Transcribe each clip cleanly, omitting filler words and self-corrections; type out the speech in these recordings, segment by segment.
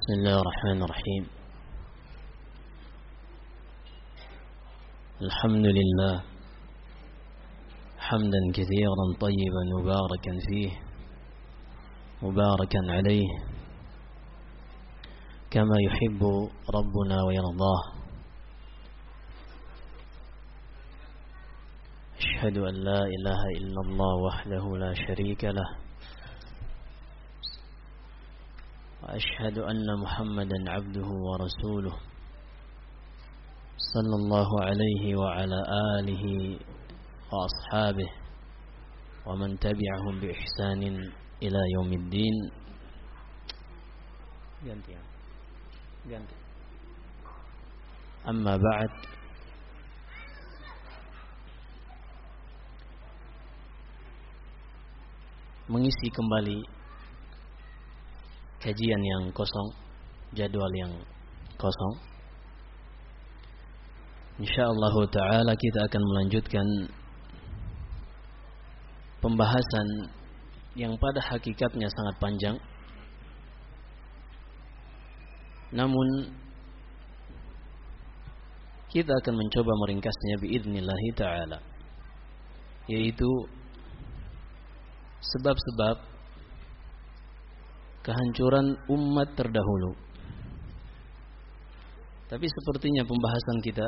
بسم الله الرحمن الرحيم. الحمد لله حمدا كثيرا طيبا مباركا فيه مباركا عليه كما يحب ربنا ويرضاه. أشهد أن لا إله إلا الله وحده لا شريك له، وأشهد أن محمدا عبده ورسوله صلى الله عليه وعلى آله وأصحابه ومن تبعهم بإحسان إلى يوم الدين. أما بعد، mengisi kembali kajian yang kosong, jadwal yang kosong. Insyaallah ta'ala kita akan melanjutkan pembahasan yang pada hakikatnya sangat panjang, namun kita akan mencoba meringkasnya biidznillah ta'ala, yaitu sebab-sebab kehancuran umat terdahulu. Tapi sepertinya pembahasan kita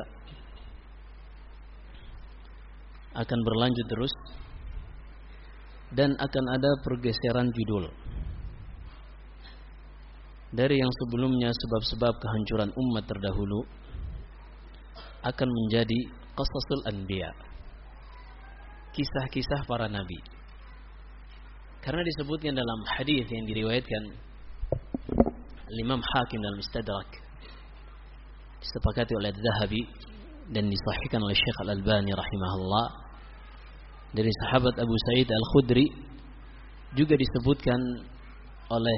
akan berlanjut terus dan akan ada pergeseran judul dari yang sebelumnya sebab-sebab kehancuran umat terdahulu akan menjadi qasasul anbiya, kisah-kisah para nabi. Karena disebutkan dalam hadis yang diriwayatkan Imam Hakim dalam Mustadrak, disepakati oleh Zahabi dan disahihkan oleh Syekh Al-Albani rahimahullah, dari sahabat Abu Sa'id Al-Khudri, juga disebutkan oleh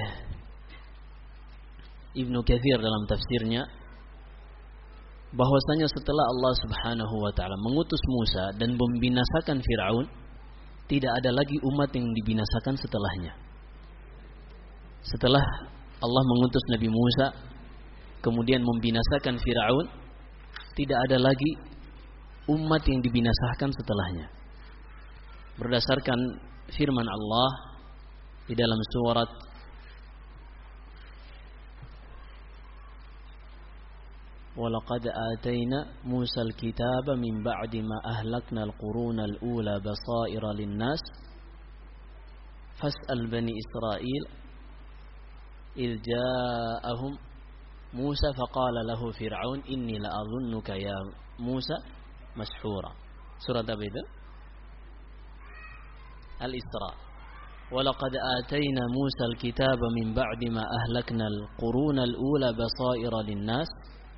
Ibnu Katsir dalam tafsirnya, bahwasanya setelah Allah Subhanahu wa taala mengutus Musa dan membinasakan Firaun, tidak ada lagi umat yang dibinasakan setelahnya. Setelah Allah mengutus Nabi Musa kemudian membinasakan Firaun, tidak ada lagi umat yang dibinasakan setelahnya. Berdasarkan firman Allah di dalam surat وَلَقَدْ آتَيْنَا مُوسَى الْكِتَابَ مِنْ بَعْدِ مَا أَهْلَكْنَا الْقُرُونَ الْأُولَى بَصَائِرَ لِلنَّاسِ فَاسْأَلْ بَنِي إِسْرَائِيلَ إِذْ جَاءَهُمْ مُوسَى فَقَالَ لَهُ فِرْعَوْنُ إِنِّي لَأَظُنُّكَ يَا مُوسَى مَسْحُورًا. Surat apa itu? Al-Isra. وَلَقَدْ آتَيْنَا مُوسَى الْكِتَابَ مِنْ بَعْدِ مَا أَهْلَكْنَا الْقُرُونَ الْأُولَى بَصَائِرَ لِلنَّاسِ.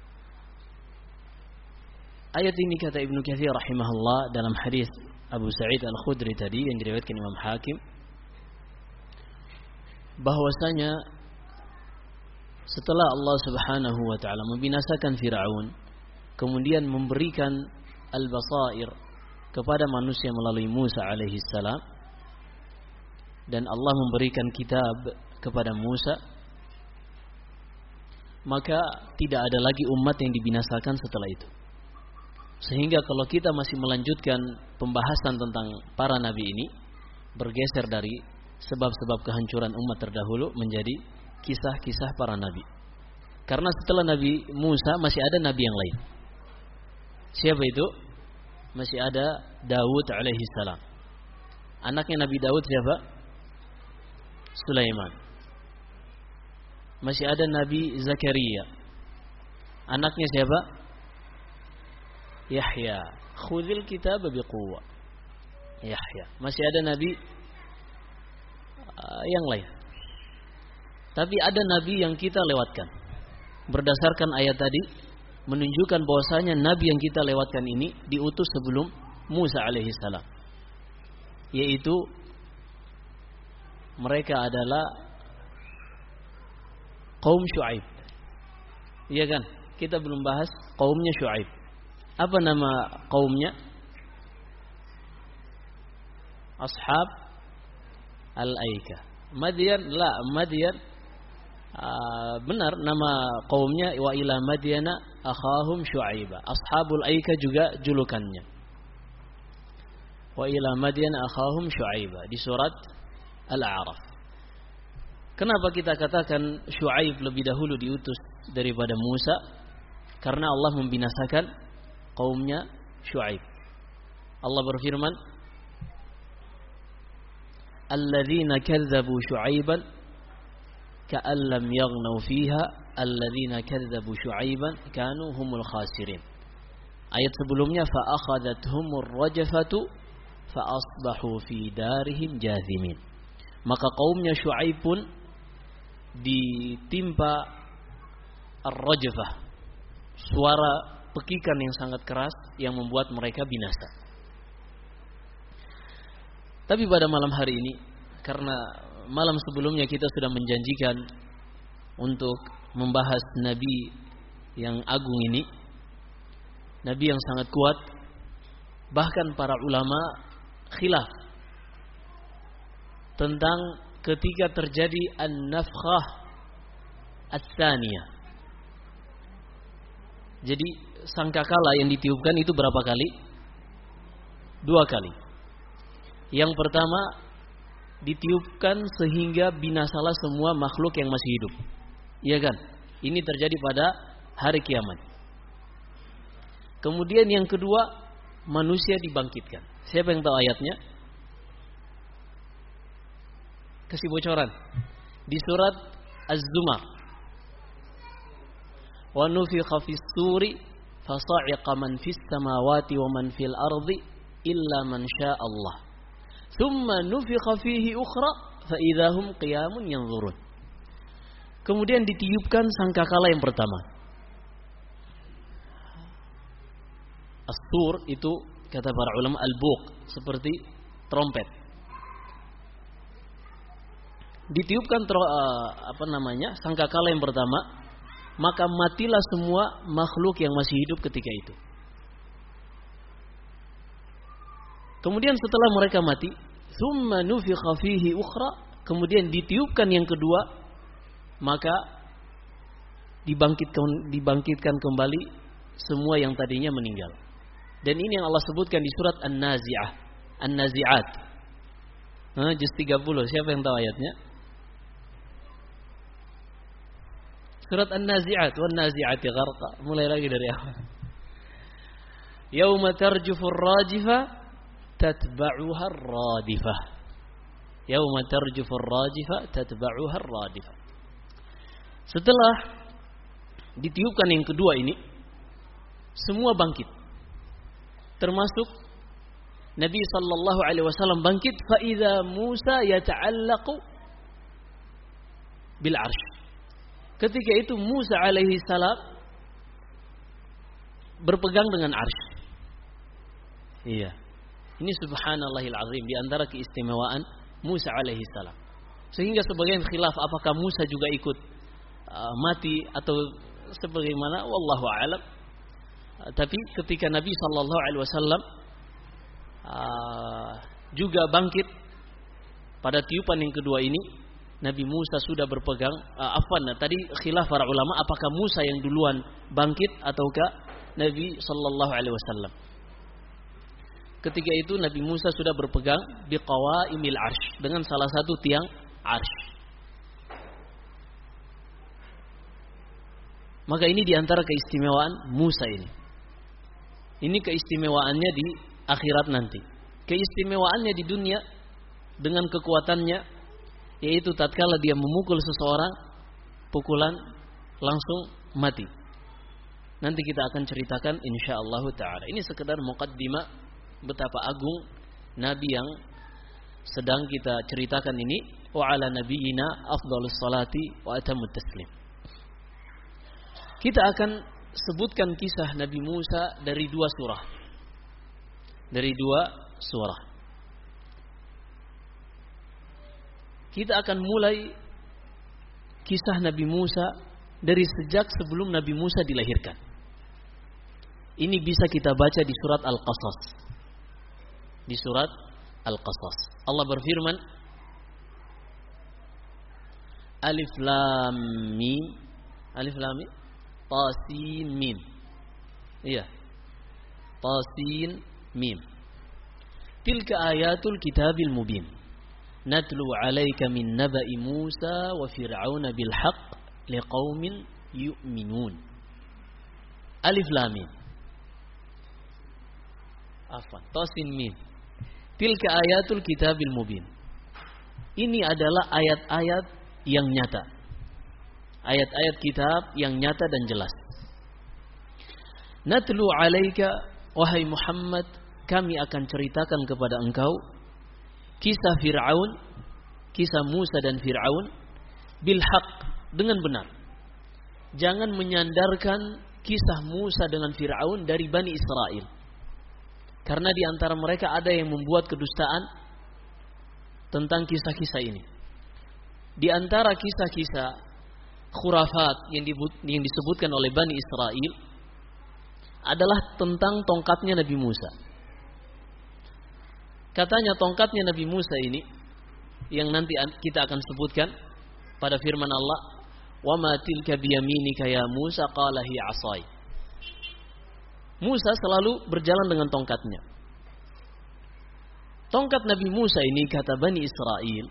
Ayat ini, kata Ibnu Katsir rahimahullah, dalam hadis Abu Sa'id Al-Khudri tadi yang diriwayatkan Imam Hakim, bahwasanya setelah Allah Subhanahu wa taala membinasakan Firaun, kemudian memberikan al-basair kepada manusia melalui Musa alaihi salam, dan Allah memberikan kitab kepada Musa, maka tidak ada lagi umat yang dibinasakan setelah itu. Sehingga kalau kita masih melanjutkan pembahasan tentang para nabi ini, bergeser dari sebab-sebab kehancuran umat terdahulu menjadi kisah-kisah para nabi. Karena setelah Nabi Musa masih ada nabi yang lain. Siapa itu? Masih ada Daud alaihi salam. Anaknya Nabi Daud siapa? Sulaiman. Masih ada Nabi Zakaria. Anaknya siapa? Yahya. Khudhil kitab biquwwah. Yahya. Masih ada nabi yang lain. Tapi ada nabi yang kita lewatkan. Berdasarkan ayat tadi menunjukkan bahwasanya nabi yang kita lewatkan ini diutus sebelum Musa alaihi salam. Yaitu mereka adalah kaum Syuaib. Iya kan? Kita belum bahas kaumnya Syuaib. Apa nama kaumnya? Ashab Al-Aika. Madyan, la, Madyan benar nama kaumnya wa ila madyana akhahum syu'aiba. Ashabul aika juga julukannya. Wa ila madyana akhahum syu'aiba di surat Al-A'raf. Kenapa kita katakan Syu'aib lebih dahulu diutus daripada Musa? Karena Allah membinasakan kaumnya Syu'aib. Allah berfirman, "Alladzina kadzdzabu Syu'aiban ka'an lam yaghnaw fiha, alladzina kadzdzabu Syu'aiban kanu humul khasirin." Ayat sebelumnya fa akhadathumur rajfatu fa asbahu fi darihim jathimin. Maka kaumnya Syu'aib pun ditimpa ar-rajfah, suara pekikan yang sangat keras yang membuat mereka binasa. Tapi pada malam hari ini, karena malam sebelumnya kita sudah menjanjikan untuk membahas Nabi yang agung ini, Nabi yang sangat kuat, bahkan para ulama khilaf tentang ketika terjadi an-nafkhah ats-tsaniyah. Jadi sangkakala yang ditiupkan itu berapa kali? 2 kali. Yang pertama ditiupkan sehingga binasalah semua makhluk yang masih hidup. Iya kan? Ini terjadi pada hari kiamat. Kemudian yang kedua, manusia dibangkitkan. Siapa yang tahu ayatnya? Kasih bocoran. Di surat Az-Zumar. Wa nufikha fis suri fasa'iqa man fis samawati wa man fil ardi illa man syaa Allah. Thumma nufikha fihi ukhra fa idahum qiyamun yanzurun. Kemudian ditiupkan sangkakala yang pertama. As-sur itu kata para ulama al-buq, seperti trompet. Ditiupkan sangkakala yang pertama, maka matilah semua makhluk yang masih hidup ketika itu. Kemudian setelah mereka mati, thumma nufikha fihi ukhra, kemudian ditiupkan yang kedua, maka dibangkitkan kembali semua yang tadinya meninggal. Dan ini yang Allah sebutkan di surat An-Nazi'ah, An-Nazi'at. Juz 30, siapa yang tahu ayatnya? Surat An-Nazi'at, wan-nazi'ati gharqa. Mulai lagi dari awal. Yauma tarjufur rajifah tatba'uha ar-radifah. Yauma tarjufur rajifah tatba'uha ar-radifah. Setelah ditiupkan yang kedua ini, semua bangkit. Termasuk Nabi sallallahu alaihi wasallam bangkit, fa idza Musa yata'allaqu bil 'arsy. Ketika itu Musa alaihi salam berpegang dengan 'arsy. Iya. Ini subhanallahil azim, di antara keistimewaan Musa alaihi salam. Sehingga sebagian khilaf apakah Musa juga ikut mati atau sebagaimana, wallahu a'lam. Tapi ketika Nabi sallallahu alaihi wasallam juga bangkit pada tiupan yang kedua ini, Nabi Musa sudah berpegang. Tadi khilaf para ulama apakah Musa yang duluan bangkit ataukah Nabi sallallahu alaihi wasallam. Ketika itu Nabi Musa sudah berpegang biqawaimil arsy, dengan salah satu tiang arsy. Maka ini diantara keistimewaan Musa ini. Ini keistimewaannya di akhirat nanti. Keistimewaannya di dunia dengan kekuatannya, yaitu tatkala dia memukul seseorang, pukulan langsung mati. Nanti kita akan ceritakan insyaallah ta'ala. Ini sekedar muqaddimah betapa agung Nabi yang sedang kita ceritakan ini. Wa ala nabiyyina afdhalus salati wa atammut taslim. Kita akan sebutkan kisah Nabi Musa dari 2 surah. Dari 2 surah. Kita akan mulai kisah Nabi Musa dari sejak sebelum Nabi Musa dilahirkan. Ini bisa kita baca di surat Al-Qasas. Di surat Al-Qasas. Allah berfirman, Alif lam mim. Alif lam mim. Tasin mim. Iya. Tasin mim. Tilka ayatul kitabil mubin. Natlu 'alaika min naba'i Musa wa Fir'auna bil haqq liqaumin yu'minun. Alif lam mim. Afwan. Tasin mim. Tilka ayatul kitabil mubin. Ini adalah ayat-ayat yang nyata. Ayat-ayat kitab yang nyata dan jelas. Natlu 'alaika, wahai Muhammad, kami akan ceritakan kepada engkau kisah Fir'aun, kisah Musa dan Fir'aun bil haq, dengan benar. Jangan menyandarkan kisah Musa dengan Fir'aun dari Bani Israel. Karena di antara mereka ada yang membuat kedustaan tentang kisah-kisah ini. Di antara kisah-kisah khurafat yang disebutkan oleh Bani Israel adalah tentang tongkatnya Nabi Musa. Katanya tongkatnya Nabi Musa ini, yang nanti kita akan sebutkan pada firman Allah, "Wa ma tilka biyaminika ya Musa qala hi 'asai." Musa selalu berjalan dengan tongkatnya. Tongkat Nabi Musa ini, kata Bani Israel,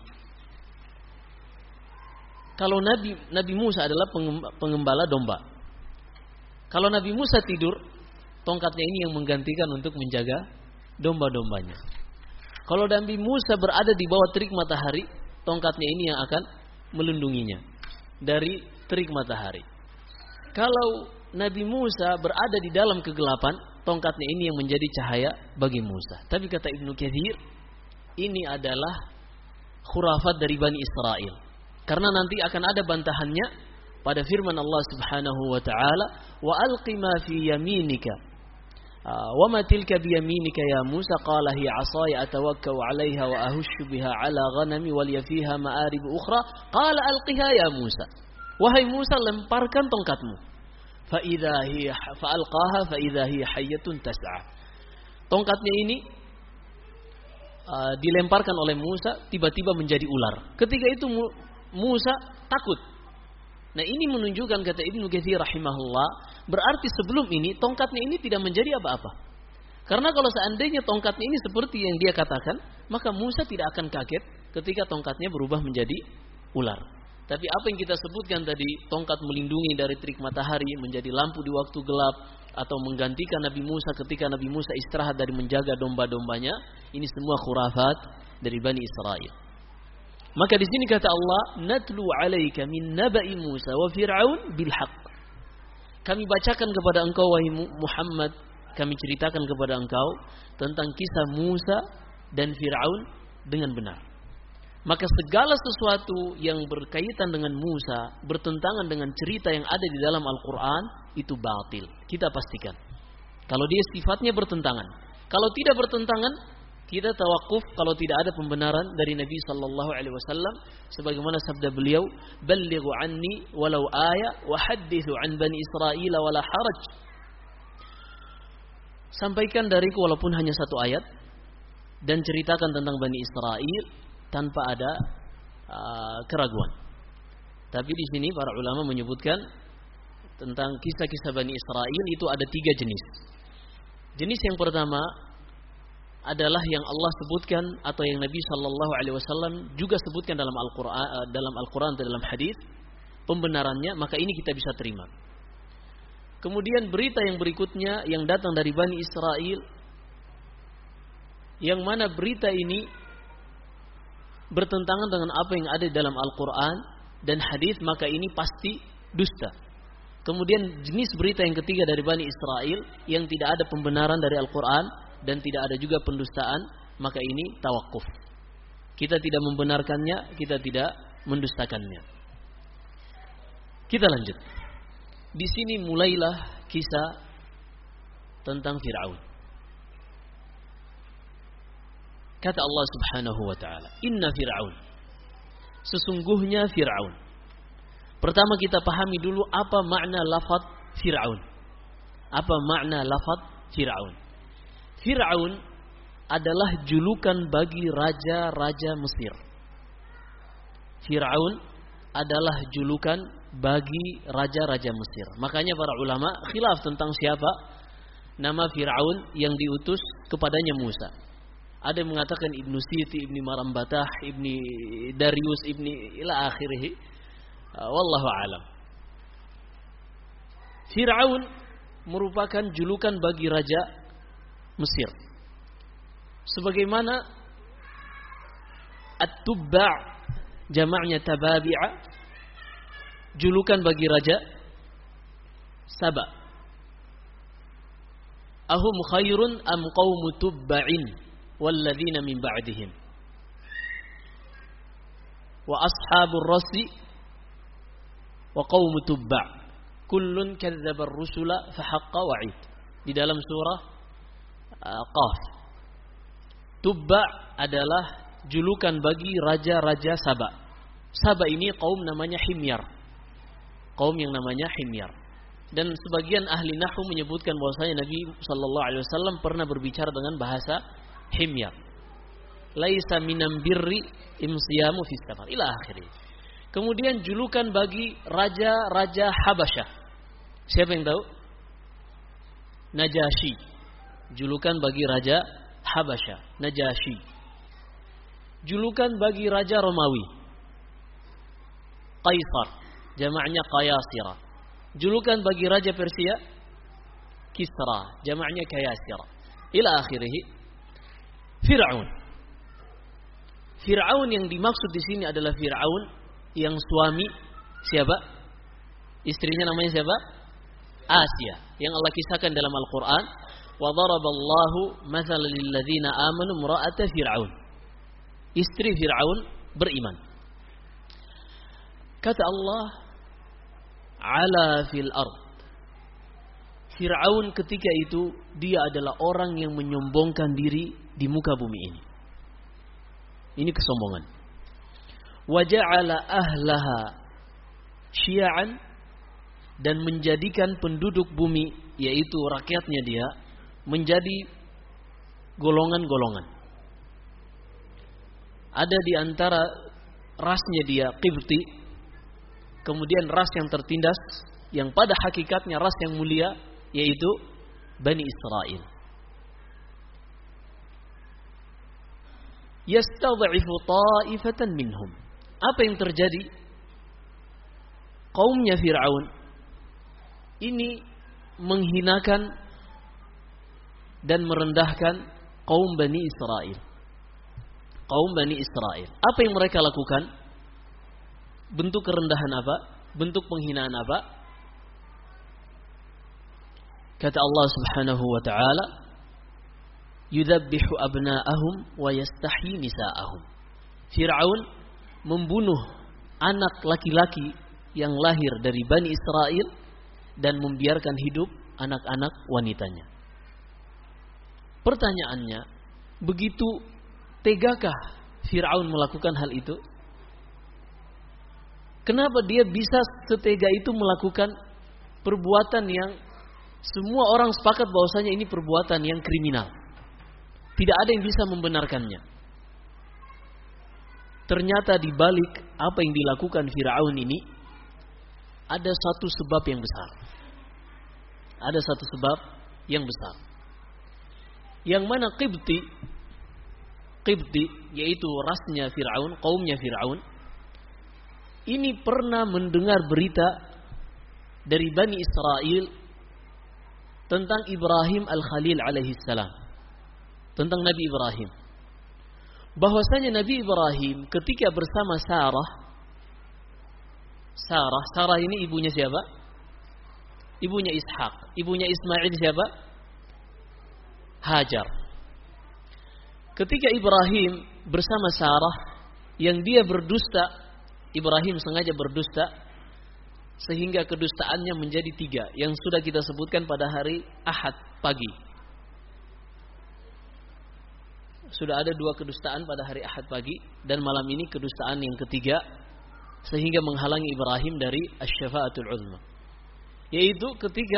kalau Nabi Musa adalah pengembala domba. Kalau Nabi Musa tidur, tongkatnya ini yang menggantikan untuk menjaga domba-dombanya. Kalau Nabi Musa berada di bawah terik matahari, tongkatnya ini yang akan melindunginya dari terik matahari. Kalau Nabi Musa berada di dalam kegelapan, tongkatnya ini yang menjadi cahaya bagi Musa. Tapi kata Ibnu Katsir, ini adalah khurafat dari Bani Israel. Karena nanti akan ada bantahannya pada firman Allah Subhanahu wa taala, "Wa alqi ma fi yaminika." "Wa ma tilka bi yaminika ya Musa?" qala hiya 'asaya atawakkau 'alayha wa ahushu biha 'ala ghanami wa li fiha ma'arib ukhra. Qala alqiha ya Musa. Wahai Musa, lemparkan tongkatmu. Fa idza hiya fa'alqaha fa idza hiya hayyatun tas'a. Tongkatnya ini dilemparkan oleh Musa, tiba-tiba menjadi ular. Ketika itu Musa takut. Nah, ini menunjukkan, kata Ibnu Katsir rahimahullah, berarti sebelum ini tongkatnya ini tidak menjadi apa-apa. Karena kalau seandainya tongkatnya ini seperti yang dia katakan, maka Musa tidak akan kaget ketika tongkatnya berubah menjadi ular. Tapi apa yang kita sebutkan tadi, tongkat melindungi dari terik matahari, menjadi lampu di waktu gelap, atau menggantikan Nabi Musa ketika Nabi Musa istirahat dari menjaga domba-dombanya, ini semua khurafat dari Bani Israel. Maka di sini kata Allah, "Natlu 'alaika min naba'i Musa wa Fir'aun bil haqq." Kami bacakan kepada engkau wahai Muhammad, kami ceritakan kepada engkau tentang kisah Musa dan Fir'aun dengan benar. Maka segala sesuatu yang berkaitan dengan Musa, bertentangan dengan cerita yang ada di dalam Al-Quran, itu batil. Kita pastikan. Kalau dia sifatnya bertentangan. Kalau tidak bertentangan, kita tawakuf kalau tidak ada pembenaran dari Nabi sallallahu alaihi wasallam sebagaimana sabda beliau, "Ballighu anni walau aya wa haddithu an bani Israil wala haraj." Sampaikan dariku walaupun hanya satu ayat dan ceritakan tentang Bani Israel tanpa ada keraguan. Tapi di sini para ulama menyebutkan tentang kisah-kisah Bani Israel itu ada 3 jenis. Jenis yang pertama adalah yang Allah sebutkan atau yang Nabi sallallahu alaihi wasallam juga sebutkan dalam Al-Qur'an atau dalam hadis, pembenarannya, maka ini kita bisa terima. Kemudian berita yang berikutnya yang datang dari Bani Israel, yang mana berita ini bertentangan dengan apa yang ada di dalam Al-Quran dan hadis, maka ini pasti dusta. Kemudian jenis berita yang ketiga dari Bani Israel yang tidak ada pembenaran dari Al-Quran dan tidak ada juga pendustaan, maka ini tawakuf. Kita tidak membenarkannya, kita tidak mendustakannya. Kita lanjut. Di sini mulailah kisah tentang Fir'aun. Kata Allah Subhanahu wa taala, "Inna Fir'aun." Sesungguhnya Fir'aun. Pertama kita pahami dulu apa makna lafaz Fir'aun. Apa makna lafaz Fir'aun? Fir'aun adalah julukan bagi raja-raja Mesir. Fir'aun adalah julukan bagi raja-raja Mesir. Makanya para ulama khilaf tentang siapa nama Fir'aun yang diutus kepadanya Musa. Ada yang mengatakan Ibnu Siti, Ibni Marambatah, Ibni Darius, Ibni ila akhirih. Wallahu alam. Fir'aun merupakan julukan bagi raja Mesir. Sebagaimana At-Tubba' jamaknya Tababi'a, julukan bagi raja Saba. Ahum khairun am qaumu tubba'in walladzina min ba'dihim wa ashabur rasi wa qaumu tubba' kullun kadzdzaba ar-rusula fa haqqa wa'id. Di dalam surah Qaf. Tubba' adalah julukan bagi raja-raja Saba. Saba ini kaum namanya Himyar. Kaum yang namanya Himyar. Dan sebagian ahli nahwu menyebutkan bahwasanya Nabi sallallahu alaihi wasallam pernah berbicara dengan bahasa Himyar. Laisa minam birri imsiyamu fis safar ila akhirih. Kemudian julukan bagi raja-raja Habasyah. Siapa yang tahu? Najasyi. Julukan bagi raja Habasyah, Najasyi. Julukan bagi raja Romawi, Kaisar, jamaknya Qayasira. Julukan bagi raja Persia, Kisra, jamaknya Kayasira. Ila akhirih. Fir'aun. Fir'aun yang dimaksud di sini adalah Fir'aun yang suami siapa? Istrinya namanya siapa? Asia. Yang Allah kisahkan dalam Al-Quran. Wa daraballahu mathalan lil ladzina amanu imra'ata Fir'aun. Istri Fir'aun beriman. Kata Allah, ala fil ard. Fir'aun ketika itu dia adalah orang yang menyombongkan diri di muka bumi ini. Ini kesombongan. Wa ja'ala ahlaha syi'an, dan menjadikan penduduk bumi, yaitu rakyatnya dia, menjadi golongan-golongan. Ada di antara rasnya dia Qibti, kemudian ras yang tertindas, yang pada hakikatnya ras yang mulia, yaitu Bani Israel. Yastad'ifu ta'ifatan minhum. Apa yang terjadi? Kaumnya Fir'aun ini menghinakan dan merendahkan kaum Bani Israel. Kaum Bani Israel. Apa yang mereka lakukan? Bentuk kerendahan apa? Bentuk penghinaan apa? Kata Allah Subhanahu wa taala, "Yudabbihu abna'ahum wa yastahyi nisa'ahum." Fir'aun membunuh anak laki-laki yang lahir dari Bani Israel dan membiarkan hidup anak-anak wanitanya. Pertanyaannya, begitu tegakah Fir'aun melakukan hal itu? Kenapa dia bisa setega itu melakukan perbuatan yang semua orang sepakat bahwasanya ini perbuatan yang kriminal? Tidak ada yang bisa membenarkannya. Ternyata di balik apa yang dilakukan Fir'aun ini ada satu sebab yang besar. Ada satu sebab yang besar. Yang mana Qibti, yaitu rasnya Fir'aun, kaumnya Fir'aun, ini pernah mendengar berita dari Bani Israel tentang Ibrahim Al-Khalil alaihissalam, tentang Nabi Ibrahim. Bahwasanya Nabi Ibrahim ketika bersama Sarah ini ibunya siapa? Ibunya Ishak. Ibunya Ismail siapa? Hajar. Ketika Ibrahim bersama Sarah yang dia berdusta, Ibrahim sengaja berdusta sehingga kedustaannya menjadi 3 yang sudah kita sebutkan pada hari Ahad pagi. Sudah ada 2 kedustaan pada hari Ahad pagi dan malam ini kedustaan yang ketiga sehingga menghalangi Ibrahim dari asy-syafa'atul 'uzma. Yaitu ketika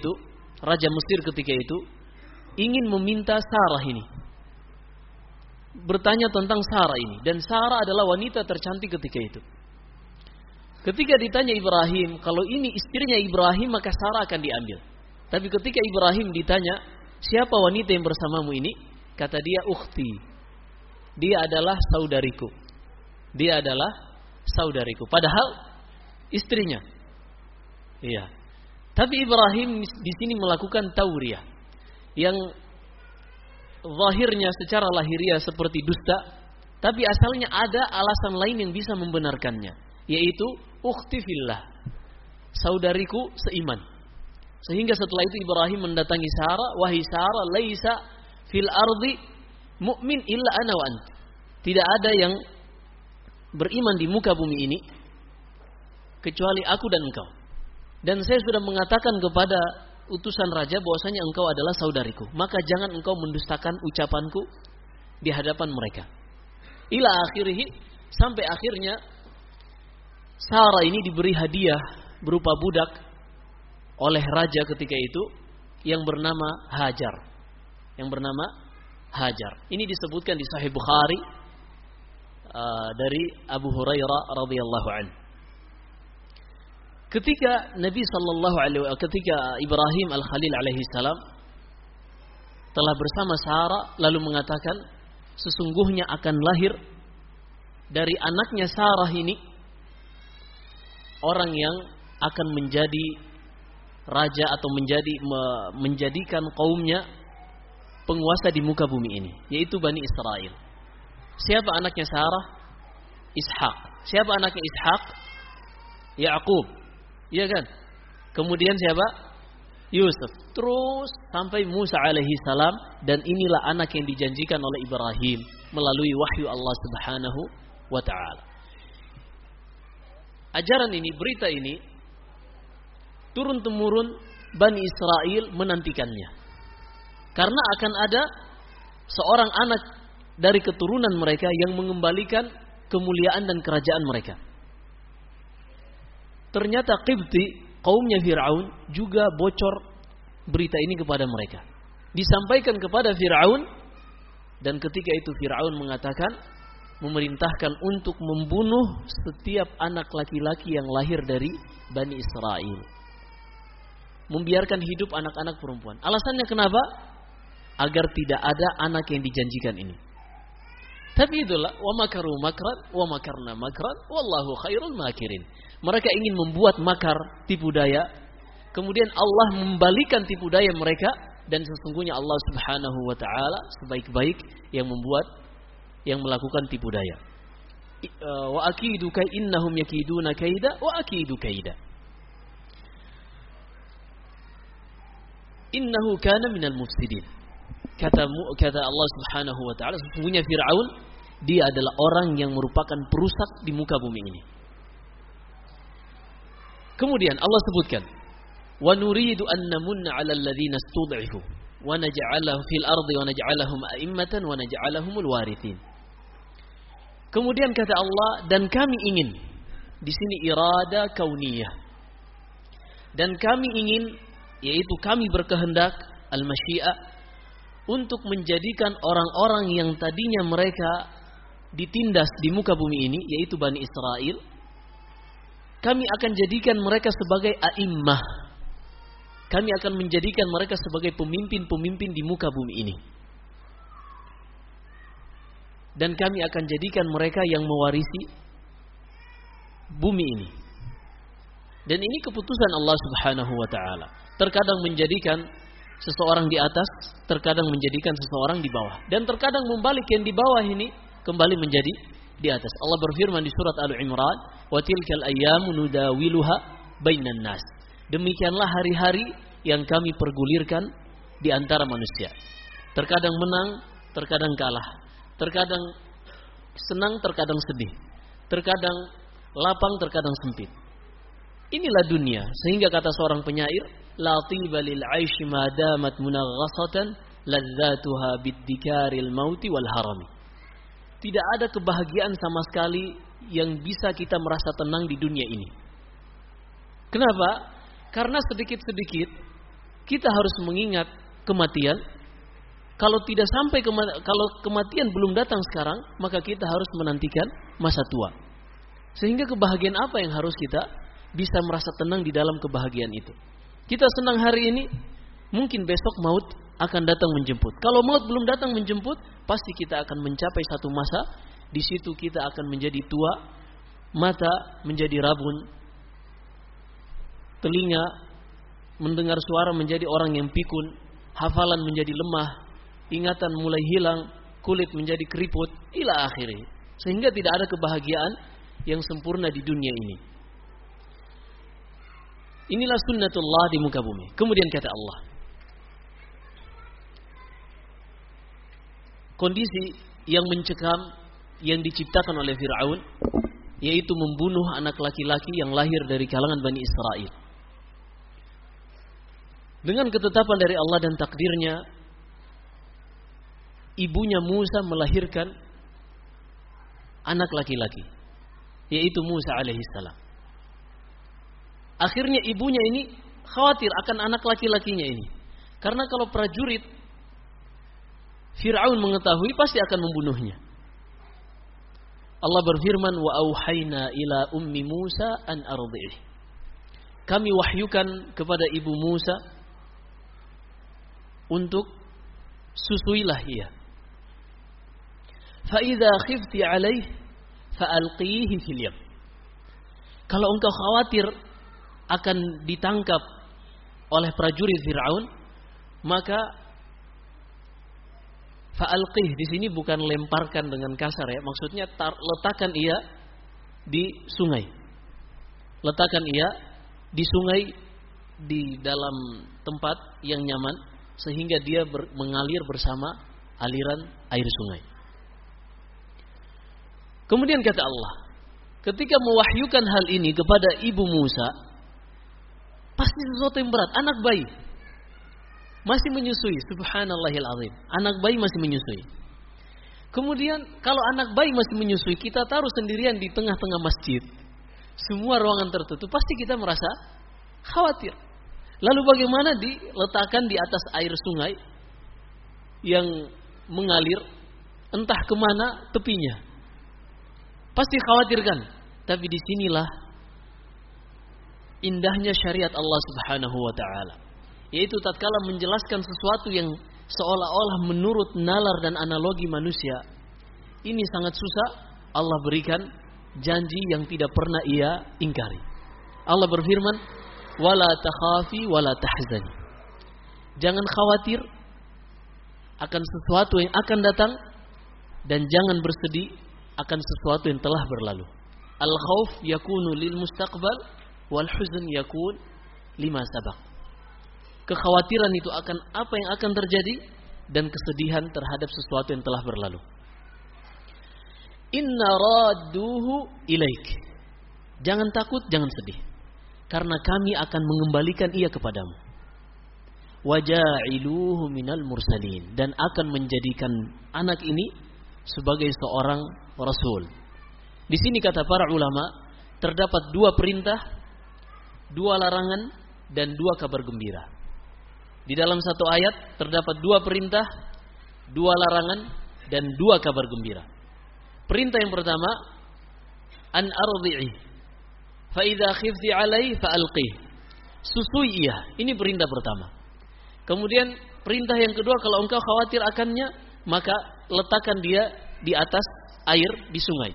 Raja Mesir ketika itu ingin meminta Sarah ini bertanya tentang Sarah ini, dan Sarah adalah wanita tercantik ketika itu. Ketika ditanya Ibrahim, kalau ini istrinya Ibrahim maka Sarah akan diambil. Tapi ketika Ibrahim ditanya, siapa wanita yang bersamamu ini? Kata dia, ukhti. Dia adalah saudariku. Dia adalah saudariku. Padahal istrinya. Iya. Tapi Ibrahim di sini melakukan tauriyah yang zahirnya secara lahiriah seperti dusta, tapi asalnya ada alasan lain yang bisa membenarkannya, yaitu ukhti fillah, saudariku seiman. Sehingga setelah itu Ibrahim mendatangi Sarah, wahai Sarah, laisa fil ardi mu'min illa ana wa ant. Tidak ada yang beriman di muka bumi ini kecuali aku dan engkau. Dan saya sudah mengatakan kepada utusan raja bahwasanya engkau adalah saudariku. Maka jangan engkau mendustakan ucapanku di hadapan mereka. Ila akhirih, sampai akhirnya Sarah ini diberi hadiah berupa budak oleh raja ketika itu yang bernama Hajar. Yang bernama Hajar. Ini disebutkan di Sahih Bukhari dari Abu Hurairah radhiyallahu anhu. Ketika ketika Ibrahim al-Khalil alaihi salam telah bersama Sarah lalu mengatakan, sesungguhnya akan lahir dari anaknya Sarah ini orang yang akan menjadi raja atau menjadikan kaumnya penguasa di muka bumi ini, yaitu Bani Israel. Siapa anaknya Sarah? Ishak. Siapa anaknya Ishak? Ya'qub. Iya kan? Kemudian siapa? Yusuf. Terus sampai Musa alaihi salam, dan inilah anak yang dijanjikan oleh Ibrahim melalui wahyu Allah Subhanahu wa taala. Ajaran ini, berita ini turun temurun Bani Israel menantikannya. Karena akan ada seorang anak dari keturunan mereka yang mengembalikan kemuliaan dan kerajaan mereka. Ternyata Qibti, kaumnya Fir'aun, juga bocor berita ini kepada mereka. Disampaikan kepada Fir'aun, dan ketika itu Fir'aun mengatakan, memerintahkan untuk membunuh setiap anak laki-laki yang lahir dari Bani Israel. Membiarkan hidup anak-anak perempuan. Alasannya kenapa? Agar tidak ada anak yang dijanjikan ini. Tapi itulah, wa makaru makran, wa makarna makran, wallahu khairul makirin. Mereka ingin membuat makar, tipu daya. Kemudian Allah membalikan tipu daya mereka, dan sesungguhnya Allah Subhanahu wa taala sebaik-baik yang melakukan tipu daya. Wa akidu ka innahum yakiduna kaida wa akidu kaida. Innahu kana minal mufsidin. Kata Allah Subhanahu wa taala, sesungguhnya Fir'aun, dia adalah orang yang merupakan perusak di muka bumi ini. Kemudian Allah sebutkan, wa nuridu an namunna 'alal ladzina istud'ifu wa naj'alahu fil ardi wa naj'alahum a'immatan wa naj'alahumul warithin. Kemudian kata Allah, dan kami ingin, di sini irada kauniyah. Dan kami ingin, yaitu kami berkehendak, al-masyiah, untuk menjadikan orang-orang yang tadinya mereka ditindas di muka bumi ini, yaitu Bani Israel, kami akan jadikan mereka sebagai a'immah. Kami akan menjadikan mereka sebagai pemimpin-pemimpin di muka bumi ini. Dan kami akan jadikan mereka yang mewarisi bumi ini. Dan ini keputusan Allah Subhanahu wa taala. Terkadang menjadikan seseorang di atas, terkadang menjadikan seseorang di bawah, dan terkadang membalik yang di bawah ini kembali menjadi di atas. Allah berfirman di surat Al-Imran, "Wa tilkal ayyamu nudawiluha bainan nas." Demikianlah hari-hari yang kami pergulirkan di antara manusia. Terkadang menang, terkadang kalah. Terkadang senang, terkadang sedih. Terkadang lapang, terkadang sempit. Inilah dunia. Sehingga kata seorang penyair, la tiba lil 'aishi ma damat munaghasatan ladzatuha biddikaril mauti wal harami. Tidak ada kebahagiaan sama sekali yang bisa kita merasa tenang di dunia ini. Kenapa? Karena sedikit-sedikit kita harus mengingat kematian, Kalau tidak sampai kalau kematian belum datang sekarang, maka kita harus menantikan masa tua. Sehingga kebahagiaan apa yang harus kita bisa merasa tenang di dalam kebahagiaan itu? Kita senang hari ini, mungkin besok maut akan datang menjemput. Kalau maut belum datang menjemput, pasti kita akan mencapai satu masa, di situ kita akan menjadi tua, mata menjadi rabun, telinga mendengar suara menjadi orang yang pikun, hafalan menjadi lemah, ingatan mulai hilang, kulit menjadi keriput, ila akhirih. Sehingga tidak ada kebahagiaan yang sempurna di dunia ini. Inilah sunnatullah di muka bumi. Kemudian kata Allah, kondisi yang mencekam yang diciptakan oleh Fir'aun, yaitu membunuh anak laki-laki yang lahir dari kalangan Bani Israel. Dengan ketetapan dari Allah dan takdirnya, ibunya Musa melahirkan anak laki-laki, yaitu Musa alaihissalam. Akhirnya ibunya ini khawatir akan anak laki-lakinya ini, karena kalau prajurit Fir'aun mengetahui pasti akan membunuhnya. Allah berfirman, wa auhayna ila ummi Musa an ardi'ih. Kami wahyukan kepada ibu Musa untuk susuilah ia. Fa idza khifti alaihi fa alqihi fil yam. Kalau engkau khawatir akan ditangkap oleh prajurit Fir'aun, maka fa'alqih di sini bukan lemparkan dengan kasar ya, maksudnya letakkan ia di sungai. Letakkan ia di sungai di dalam tempat yang nyaman sehingga dia mengalir bersama aliran air sungai. Kemudian kata Allah, ketika mewahyukan hal ini kepada ibu Musa, pasti sesuatu yang berat. Anak bayi masih menyusui, subhanallahil azim. Anak bayi masih menyusui. Kemudian kalau anak bayi masih menyusui, kita taruh sendirian di tengah-tengah masjid, semua ruangan tertutup, pasti kita merasa khawatir. Lalu bagaimana diletakkan di atas air sungai yang mengalir entah kemana tepinya? Pasti khawatir kan? Tapi disinilah indahnya syariat Allah Subhanahu wa ta'ala, yaitu tatkala menjelaskan sesuatu yang seolah-olah menurut nalar dan analogi manusia, ini sangat susah, Allah berikan janji yang tidak pernah ia ingkari. Allah berfirman, wala takhafi wala tahzani. Jangan khawatir akan sesuatu yang akan datang, dan jangan bersedih akan sesuatu yang telah berlalu. Al-khauf yakunu lil mustaqbal, wal huzn yakun lima sabaq. Kekhawatiran itu akan apa yang akan terjadi, dan kesedihan terhadap sesuatu yang telah berlalu. Inna radduhu ilaik. Jangan takut, jangan sedih, karena kami akan mengembalikan ia kepadamu. Waja'iluhu minal mursalin. Dan akan menjadikan anak ini sebagai seorang rasul. Di sini kata para ulama, terdapat dua perintah, dua larangan, dan dua kabar gembira. Di dalam satu ayat terdapat dua perintah, dua larangan, dan dua kabar gembira. Perintah yang pertama, an ardi'i, fa idza khifti 'alaihi fa alqih. Susui ia. Ini perintah pertama. Kemudian perintah yang kedua, kalau engkau khawatir akannya, maka letakkan dia di atas air di sungai.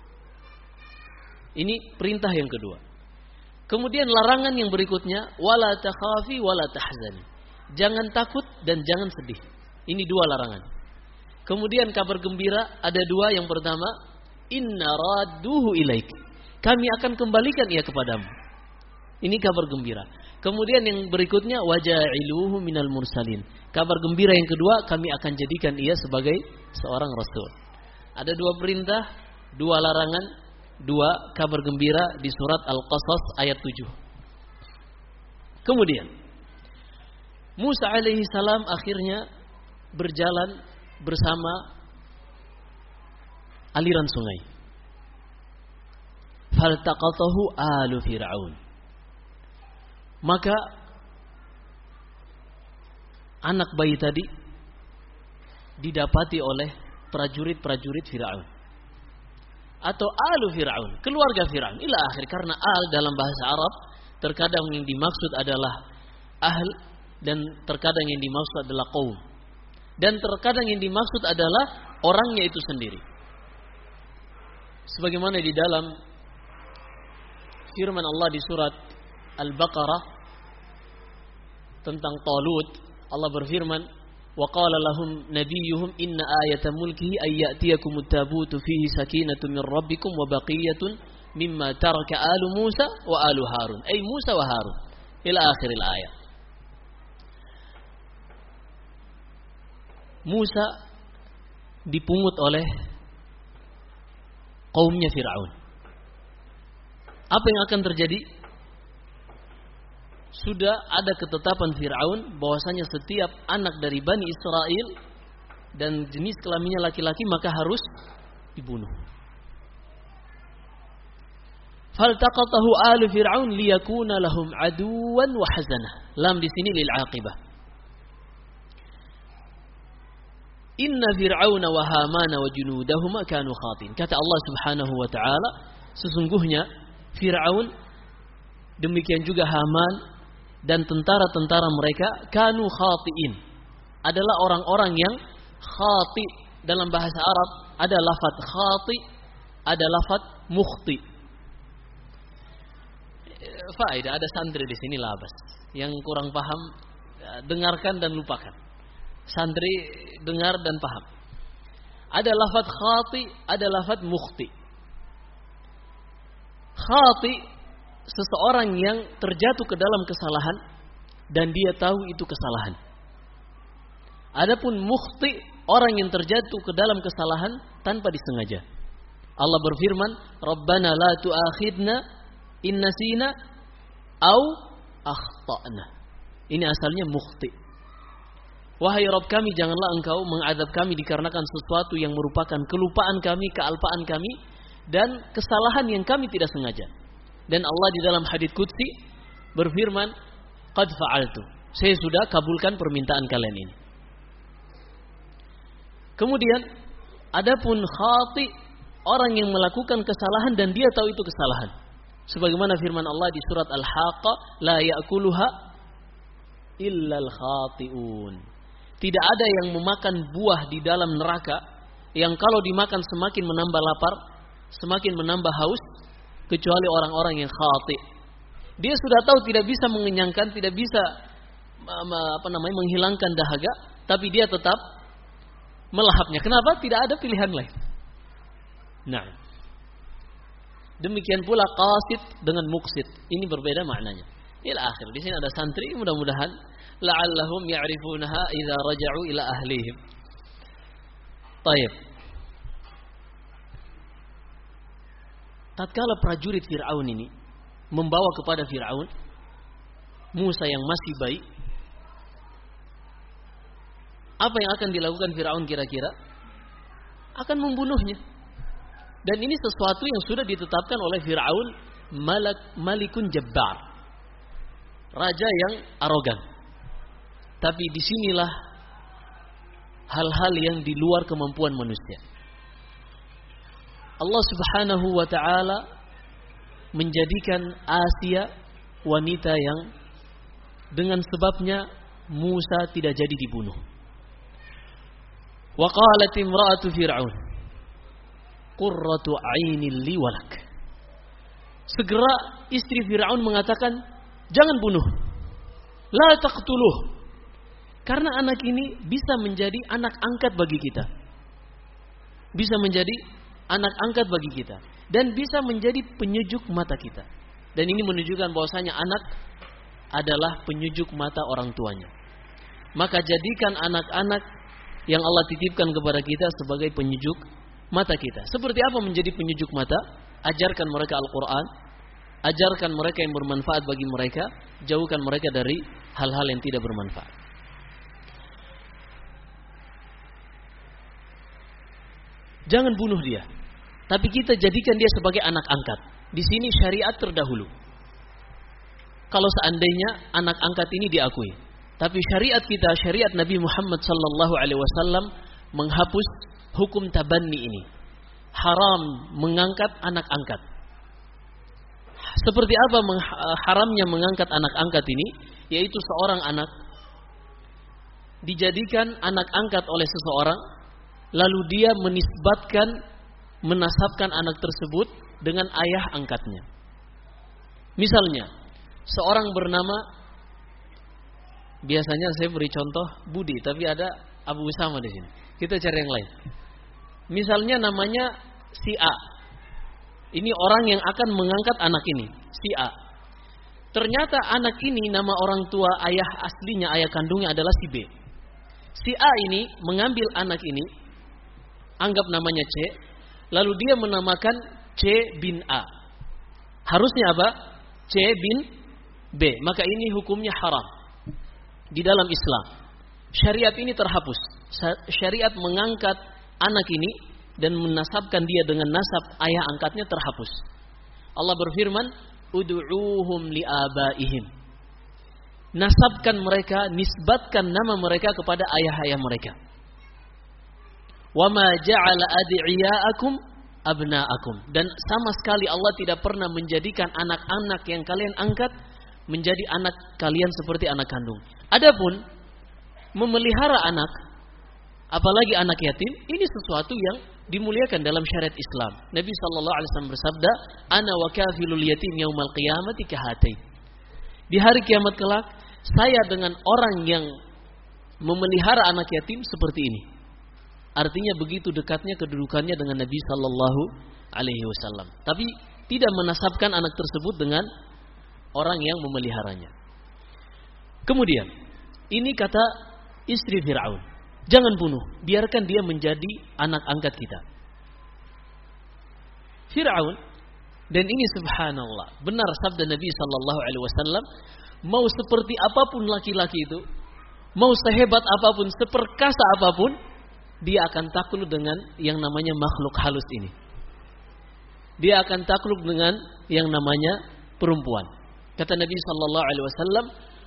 Ini perintah yang kedua. Kemudian larangan yang berikutnya, wala takhafi wala tahzani. Jangan takut dan jangan sedih. Ini dua larangan. Kemudian kabar gembira ada dua. Yang pertama, inna radduhu ilaik. Kami akan kembalikan ia kepadamu. Ini kabar gembira. Kemudian yang berikutnya, waja'iluhu minal mursalin. Kabar gembira yang kedua, kami akan jadikan ia sebagai seorang rasul. Ada dua perintah, dua larangan, dua kabar gembira di surat Al-Qasas ayat 7. Kemudian Musa alaihi salam akhirnya berjalan bersama aliran sungai. Faltaqatahu alu Fir'aun. Maka anak bayi tadi didapati oleh prajurit-prajurit Fir'aun atau alu Fir'aun, keluarga Fir'aun ila akhir. Karena al dalam bahasa Arab terkadang yang dimaksud adalah ahl dan terkadang yang dimaksud adalah qaum dan terkadang yang dimaksud adalah orangnya itu sendiri. Sebagaimana di dalam firman Allah di surat Al-Baqarah tentang Talut, Allah berfirman, wa qala lahum nabiyuhum inna ayata mulkihi ay ya'tiyakumut tabutu fihi sakinatun min rabbikum wa baqiyatun mimma taraka alu Musa wa alu Harun, ay Musa wa Harun ila akhiril ayat. Musa dipungut oleh kaumnya Fir'aun. Apa yang akan terjadi? Sudah ada ketetapan Fir'aun bahwasanya setiap anak dari Bani Israel dan jenis kelaminnya laki-laki maka harus dibunuh. Faltaqatahu alu Fir'aun liyakuna lahum aduwan wa hazanah. Lam di sini lil aqibah. Inna Fir'auna wa Hamana wa junudahuma kanu khatin. Kata Allah Subhanahu wa taala, sesungguhnya Fir'aun demikian juga Haman dan tentara-tentara mereka kanu khatiin, adalah orang-orang yang khati. Dalam bahasa Arab ada lafaz khati, ada lafaz mukhti. Faedah, ada santri di sini labas. Yang kurang paham dengarkan dan lupakan. Santri dengar dan paham. Ada lafaz khati, ada lafaz mukhti. Khati seseorang yang terjatuh ke dalam kesalahan dan dia tahu itu kesalahan. Adapun mukhti, orang yang terjatuh ke dalam kesalahan tanpa disengaja. Allah berfirman, Rabbana la tu'akhidna in nasina au akhtana. Ini asalnya mukhti. Wahai Rabb kami, janganlah engkau mengadab kami dikarenakan sesuatu yang merupakan kelupaan kami, kealpaan kami, dan kesalahan yang kami tidak sengaja. Dan Allah di dalam hadits qudsi berfirman, qad fa'altu, saya sudah kabulkan permintaan kalian ini. Kemudian adapun khati, orang yang melakukan kesalahan dan dia tahu itu kesalahan. Sebagaimana firman Allah di surat Al-Haqqah, la ya'kuluha illal khati'un. Tidak ada yang memakan buah di dalam neraka yang kalau dimakan semakin menambah lapar, semakin menambah haus, kecuali orang-orang yang khati. Dia sudah tahu tidak bisa mengenyangkan, tidak bisa menghilangkan dahaga, tapi dia tetap melahapnya. Kenapa? Tidak ada pilihan lain. Nah, demikian pula qasid dengan muqsid. Ini berbeda maknanya. Ila akhir. Di sini ada santri, mudah-mudahan la'allahum ya'rifunaha idza raja'u ila ahlihim. Baik. Tatkala prajurit Fir'aun ini membawa kepada Fir'aun Musa yang masih bayi, apa yang akan dilakukan Fir'aun kira-kira? Akan membunuhnya. Dan ini sesuatu yang sudah ditetapkan oleh Fir'aun, malikun jabbar, raja yang arogan. Tapi disinilah hal-hal yang di luar kemampuan manusia. Allah Subhanahu wa ta'ala menjadikan Asia wanita yang dengan sebabnya Musa tidak jadi dibunuh. Wa qalat imra'atu Fir'aun qurratu 'ainin li walak. Segera istri Fir'aun mengatakan, jangan bunuh. La taqtuluh. Karena anak ini bisa menjadi anak angkat bagi kita. Bisa menjadi anak angkat bagi kita. Dan bisa menjadi penyejuk mata kita. Dan ini menunjukkan bahwasanya anak adalah penyejuk mata orang tuanya. Maka jadikan anak-anak yang Allah titipkan kepada kita sebagai penyejuk mata kita. Seperti apa menjadi penyejuk mata? Ajarkan mereka Al-Quran. Ajarkan mereka yang bermanfaat bagi mereka. Jauhkan mereka dari hal-hal yang tidak bermanfaat. Jangan bunuh dia. Tapi kita jadikan dia sebagai anak angkat. Di sini syariat terdahulu. Kalau seandainya anak angkat ini diakui. Tapi syariat kita, syariat Nabi Muhammad sallallahu alaihi wasallam menghapus hukum tabanni ini. Haram mengangkat anak angkat. Seperti apa haramnya mengangkat anak angkat ini? Yaitu seorang anak dijadikan anak angkat oleh seseorang, lalu dia menasabkan anak tersebut dengan ayah angkatnya. Misalnya, seorang bernama, biasanya saya beri contoh Budi, tapi ada Abu Usama di sini. Kita cari yang lain. Misalnya namanya si A. Ini orang yang akan mengangkat anak ini, si A. Ternyata anak ini nama orang tua ayah aslinya, ayah kandungnya adalah si B. Si A ini mengambil anak ini, anggap namanya C, lalu dia menamakan C bin A. Harusnya apa? C bin B. Maka ini hukumnya haram di dalam Islam. Syariat ini terhapus. Syariat mengangkat anak ini dan menasabkan dia dengan nasab ayah angkatnya terhapus. Allah berfirman, ud'uuhum li'abaihim. Nasabkan mereka, nisbatkan nama mereka kepada ayah-ayah mereka. Wa ma ja'ala ad'iyaakum abna'akum. Dan sama sekali Allah tidak pernah menjadikan anak-anak yang kalian angkat menjadi anak kalian seperti anak kandung. Adapun memelihara anak, apalagi anak yatim, ini sesuatu yang dimuliakan dalam syariat Islam. Nabi sallallahu alaihi wasallam bersabda, "Ana wa kafilul yatim yaumal qiyamati kahatain." Di hari kiamat kelak, saya dengan orang yang memelihara anak yatim seperti ini. Artinya begitu dekatnya kedudukannya dengan Nabi sallallahu alaihi wasallam. Tapi tidak menasabkan anak tersebut dengan orang yang memeliharanya. Kemudian, ini kata istri Fir'aun. Jangan bunuh, biarkan dia menjadi anak angkat kita. Fir'aun, dan ini subhanallah, benar sabda Nabi sallallahu alaihi wasallam, mau seperti apapun laki-laki itu, mau sehebat apapun, seperkasa apapun, dia akan takluk dengan yang namanya makhluk halus ini. Dia akan takluk dengan yang namanya perempuan. Kata Nabi sallallahu alaihi wasallam,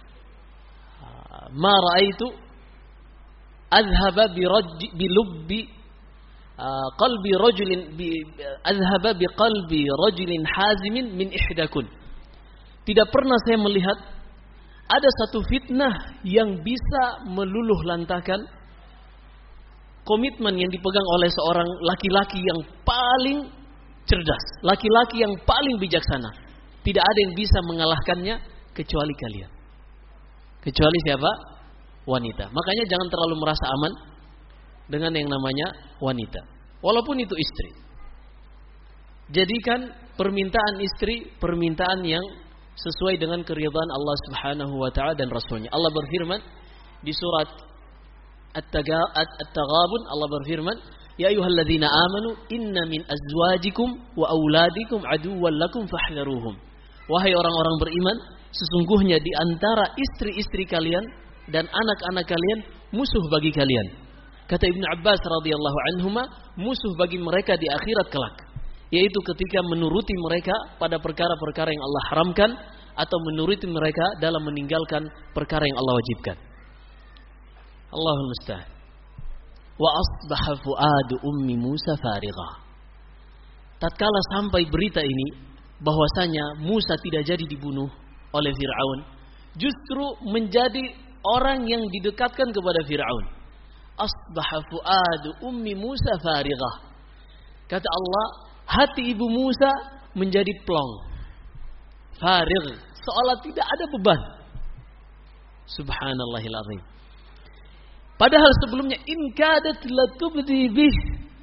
"Ma ra'aitu azhaba bi lubbi qalbi rajulin azhaba bi qalbi rajulin hazimin min ihdakun." Tidak pernah saya melihat ada satu fitnah yang bisa meluluh lantakan komitmen yang dipegang oleh seorang laki-laki yang paling cerdas, laki-laki yang paling bijaksana. Tidak ada yang bisa mengalahkannya kecuali kalian. Kecuali siapa? Wanita. Makanya jangan terlalu merasa aman dengan yang namanya wanita, walaupun itu istri. Jadikan permintaan istri permintaan yang sesuai dengan keridhaan Allah Subhanahu wa taala dan Rasulnya. Allah berfirman di surat At-Taghabun, Allah berfirman, "Ya ayyuhalladzina amanu inna min azwajikum wa auladikum aduwwan lakum fahdharuhum." Wahai orang-orang beriman, sesungguhnya di antara istri-istri kalian dan anak-anak kalian musuh bagi kalian. Kata Ibnu Abbas radhiyallahu anhuma, musuh bagi mereka di akhirat kelak, yaitu ketika menuruti mereka pada perkara-perkara yang Allah haramkan atau menuruti mereka dalam meninggalkan perkara yang Allah wajibkan. Allahul musta'an. Wa asbaha fuadu ummi Musa farigha. Tatkala sampai berita ini bahwasanya Musa tidak jadi dibunuh oleh Fir'aun, justru menjadi orang yang didekatkan kepada Fir'aun. Asbaha fuadu ummi Musa farigha. Kata Allah, hati ibu Musa menjadi plong, farigh, seolah tidak ada beban. Subhanallahil azim. Padahal sebelumnya in kadat latubdi bih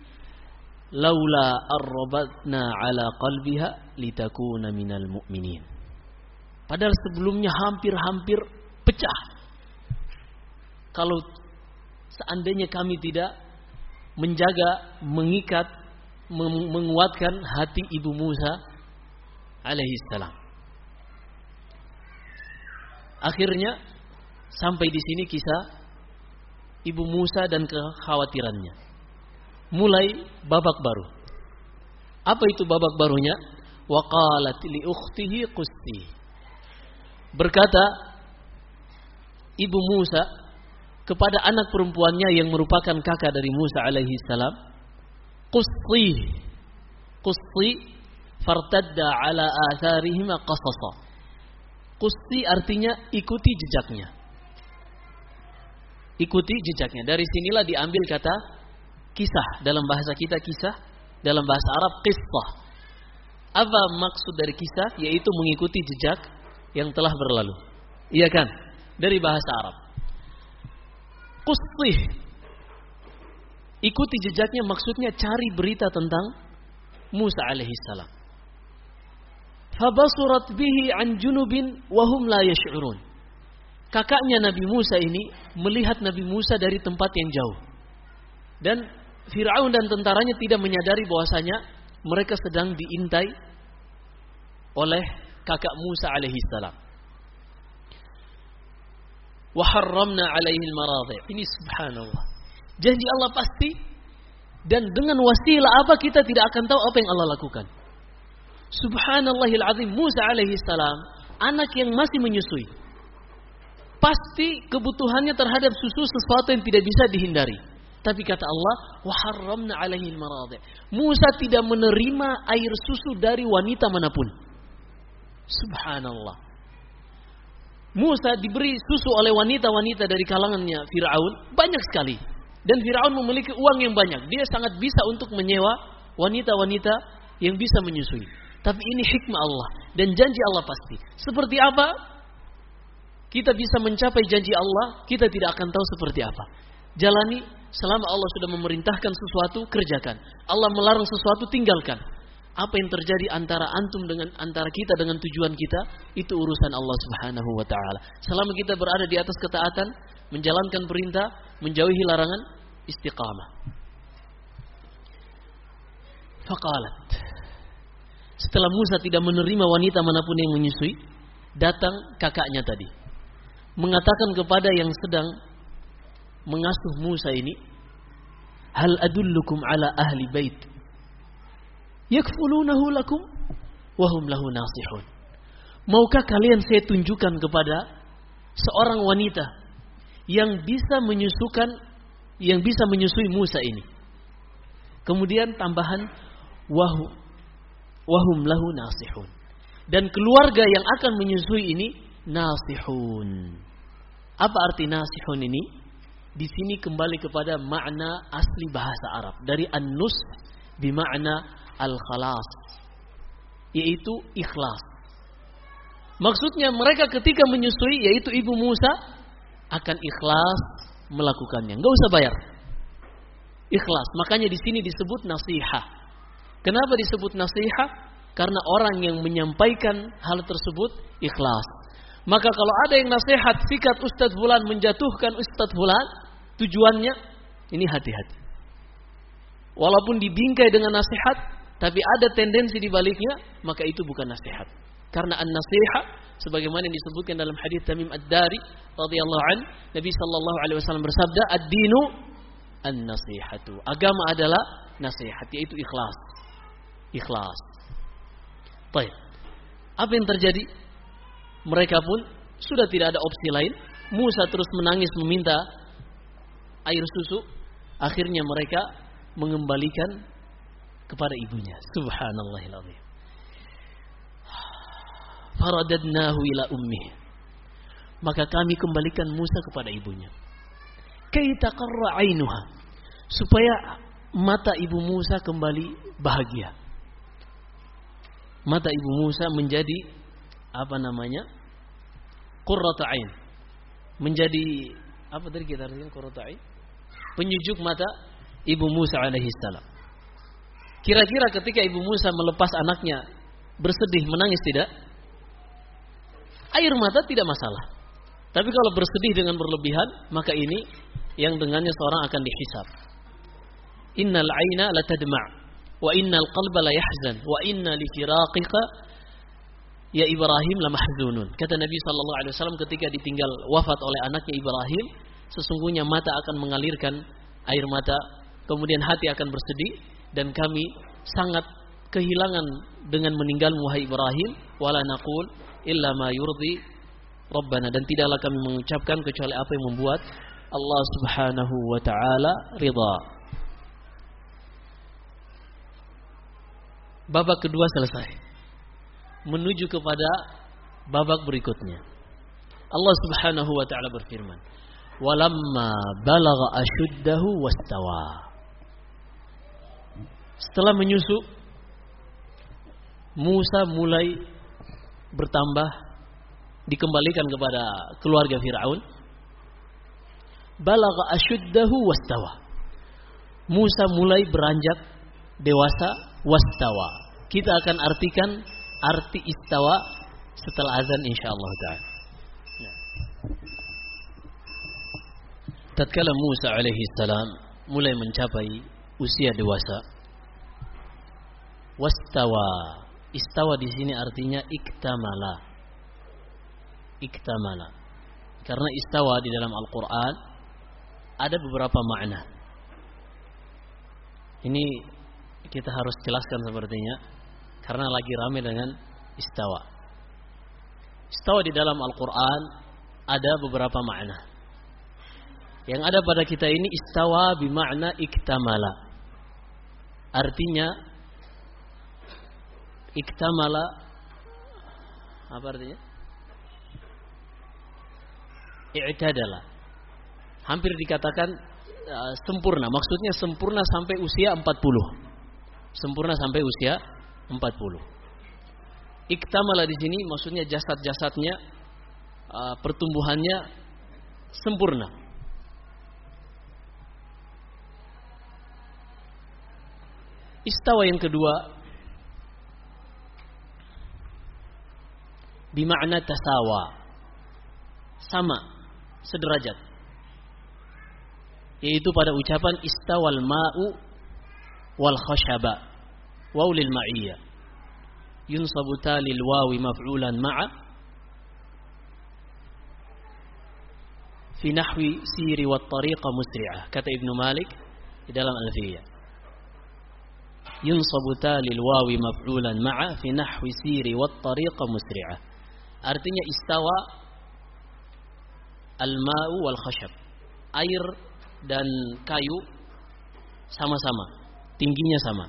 laula arbatna ala qalbiha litakuna minal mu'minin. Padahal sebelumnya hampir-hampir pecah. Kalau seandainya kami tidak menjaga, mengikat, menguatkan hati ibu Musa alaihi salam. Akhirnya sampai di sini kisah ibu Musa dan kekhawatirannya. Mulai babak baru. Apa itu babak barunya? Wa qalat li ukhtihi qusti. Berkata ibu Musa kepada anak perempuannya yang merupakan kakak dari Musa alaihi salam, Qusti fartadda ala atharihima qasasa. Qusti artinya ikuti jejaknya. Ikuti jejaknya. Dari sinilah diambil kata kisah. Dalam bahasa kita kisah, dalam bahasa Arab qissah. Apa maksud dari kisah? Yaitu mengikuti jejak yang telah berlalu. Iya kan? Dari bahasa Arab. Qusti, ikuti jejaknya maksudnya cari berita tentang Musa alaihi salam. Fabasurat bihi an junubin wa hum la yash'urun. Kakaknya Nabi Musa ini melihat Nabi Musa dari tempat yang jauh. Dan Fir'aun dan tentaranya tidak menyadari bahwasanya mereka sedang diintai oleh kakak Musa alaihi salam. Wa harramna alaihi al-maradhi'. Ini subhanallah. Janji Allah pasti, dan dengan wasilah apa kita tidak akan tahu apa yang Allah lakukan. Subhanallahil azim, Musa alaihi salam anak yang masih menyusui. Pasti kebutuhannya terhadap susu sesuatu yang tidak bisa dihindari. Tapi kata Allah, wa harramna alaihi al-maradhi'. Musa tidak menerima air susu dari wanita manapun. Subhanallah. Musa diberi susu oleh wanita-wanita dari kalangannya Fir'aun banyak sekali. Dan Fir'aun memiliki uang yang banyak. Dia sangat bisa untuk menyewa wanita-wanita yang bisa menyusui. Tapi ini hikmah Allah dan janji Allah pasti. Seperti apa kita bisa mencapai janji Allah, kita tidak akan tahu seperti apa. Jalani selama Allah sudah memerintahkan sesuatu, kerjakan. Allah melarang sesuatu, tinggalkan. Apa yang terjadi antara kita dengan tujuan kita, itu urusan Allah Subhanahu wa taala. Selama kita berada di atas ketaatan, menjalankan perintah, menjauhi larangan, istiqamah. Faqalat. Setelah Musa tidak menerima wanita manapun yang menyusui, datang kakaknya tadi, mengatakan kepada yang sedang mengasuh Musa ini, hal adullukum ala ahli bait yakfulunahu lakum wa hum lahu nasihun. Maukah kalian saya tunjukkan kepada seorang wanita yang bisa menyusui Musa ini. Kemudian tambahan wahum lahu nasihun. Dan keluarga yang akan menyusui ini nasihun. Apa arti nasihun ini? Di sini kembali kepada makna asli bahasa Arab dari an-nus bimakna al-khalas, yaitu ikhlas. Maksudnya mereka ketika menyusui, yaitu ibu Musa, akan ikhlas melakukannya, enggak usah bayar. Ikhlas. Makanya di sini disebut nasihat. Kenapa disebut nasihat? Karena orang yang menyampaikan hal tersebut ikhlas. Maka kalau ada yang nasihat sikat Ustadz Fulan menjatuhkan Ustadz Fulan, tujuannya ini hati-hati. Walaupun dibingkai dengan nasihat, tapi ada tendensi di baliknya, maka itu bukan nasihat. Karena an-nasihat sebagaimana yang disebutkan dalam hadis Tamim Ad-Dari radhiyallahu an, Nabi sallallahu alaihi wasallam bersabda, ad-dinu an-nasihatu. Agama adalah nasihat, yaitu ikhlas. Ikhlas. Baik. Apa yang terjadi? Mereka pun sudah tidak ada opsi lain. Musa terus menangis meminta air susu. Akhirnya mereka mengembalikan kepada ibunya. Subhanallahil azim. Faradadnahu ila ummih. Maka kami kembalikan Musa kepada ibunya. Kay taqarra 'ainuha. Supaya mata ibu Musa kembali bahagia. Mata ibu Musa menjadi qurratu 'ain. Menjadi apa tadi kita artikan qurratu 'ain? Penyejuk mata ibu Musa alaihi salam. Kira-kira ketika ibu Musa melepas anaknya bersedih, menangis tidak? Air mata tidak masalah. Tapi kalau bersedih dengan berlebihan, maka ini yang dengannya seorang akan dihisab. Innal aina la tadma' wa innal qalba la yahzan wa inna li firaqika ya Ibrahim la mahzunun. Kata Nabi sallallahu alaihi wasallam ketika ditinggal wafat oleh anaknya Ibrahim, sesungguhnya mata akan mengalirkan air mata, kemudian hati akan bersedih. Dan kami sangat kehilangan dengan meninggalmu wahai Ibrahim, wala naqul illa ma yurdi Rabbana, dan tidaklah kami mengucapkan kecuali apa yang membuat Allah Subhanahu wa taala ridha. Babak kedua selesai. Menuju kepada babak berikutnya. Allah Subhanahu wa taala berfirman, "Walamma balagha ashuddahu wastawa." Setelah menyusu, Musa mulai bertambah, dikembalikan kepada keluarga Firaun. Balagha ashuddahu wastawa. Musa mulai beranjak dewasa, wastawa. Kita akan artikan arti istawa setelah azan insyaallah taala. Tatkala Musa alaihi salam mulai mencapai usia dewasa, wastawa. Istawa di sini artinya iktamala. Iktamala. Karena istawa di dalam Al-Qur'an ada beberapa makna. Ini kita harus jelaskan sepertinya karena lagi ramai dengan istawa. Istawa di dalam Al-Qur'an ada beberapa makna. Yang ada pada kita ini istawa bimakna iktamala. Artinya iktamala apa artinya? I'tadala. Hampir dikatakan sempurna. Maksudnya sempurna sampai usia 40. Sempurna sampai usia 40. Iktamala di sini maksudnya jasad-jasadnya pertumbuhannya sempurna. Istawa yang kedua bimakna tasawa, sama, sederajat, yaitu pada ucapan istawal ma'u wal khashaba waw lil ma'iyyah yunsabu talil wawi maf'ulan ma'a fi nahwi siri wat tariqa musri'ah, kata Ibnu Malik di dalam Alfiyah. Yunsabu talil wawi maf'ulan ma'a fi nahwi siri wat tariqa musri'ah. Artinya istawa al-ma'u wal khashab. Air dan kayu sama-sama, tingginya sama.